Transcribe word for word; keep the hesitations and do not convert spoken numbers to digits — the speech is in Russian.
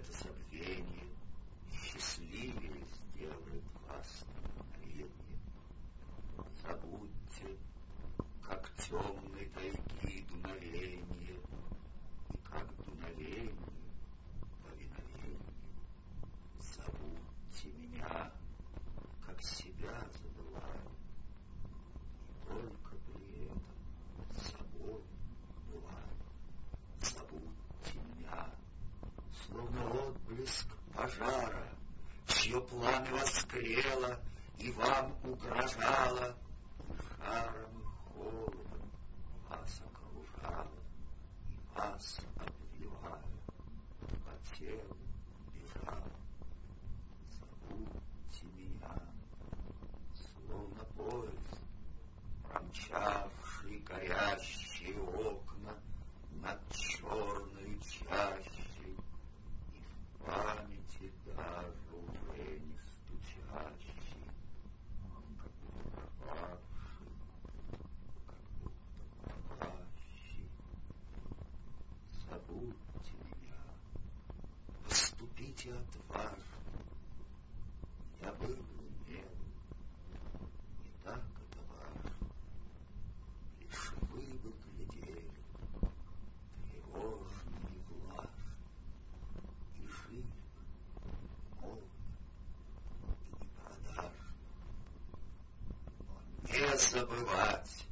это забвенье счастливее сделает вас на мгновенье. Забудьте, как темной тайги дуновенье, и как дуновенье повиновенье. Забудьте меня, как себя забываю, и только при этом собой бываю. Забудьте меня, словно отблеск пожара, чье пламя воскрело и вам угрожало, и жаром и холодом вас окружало, и вас обвивая по телу бежало. Забудьте меня, словно поезд, промчавший горящие окна над черной чащей, и в памяти даже уже не стучащий, как будто пропавший, как будто пропащий. Забудьте меня, поступите отважно. Я был не был, не так это важно. Лишь вы бы глядели тревожно и влажно, и жили бы молодо и непродажно. Но не забывать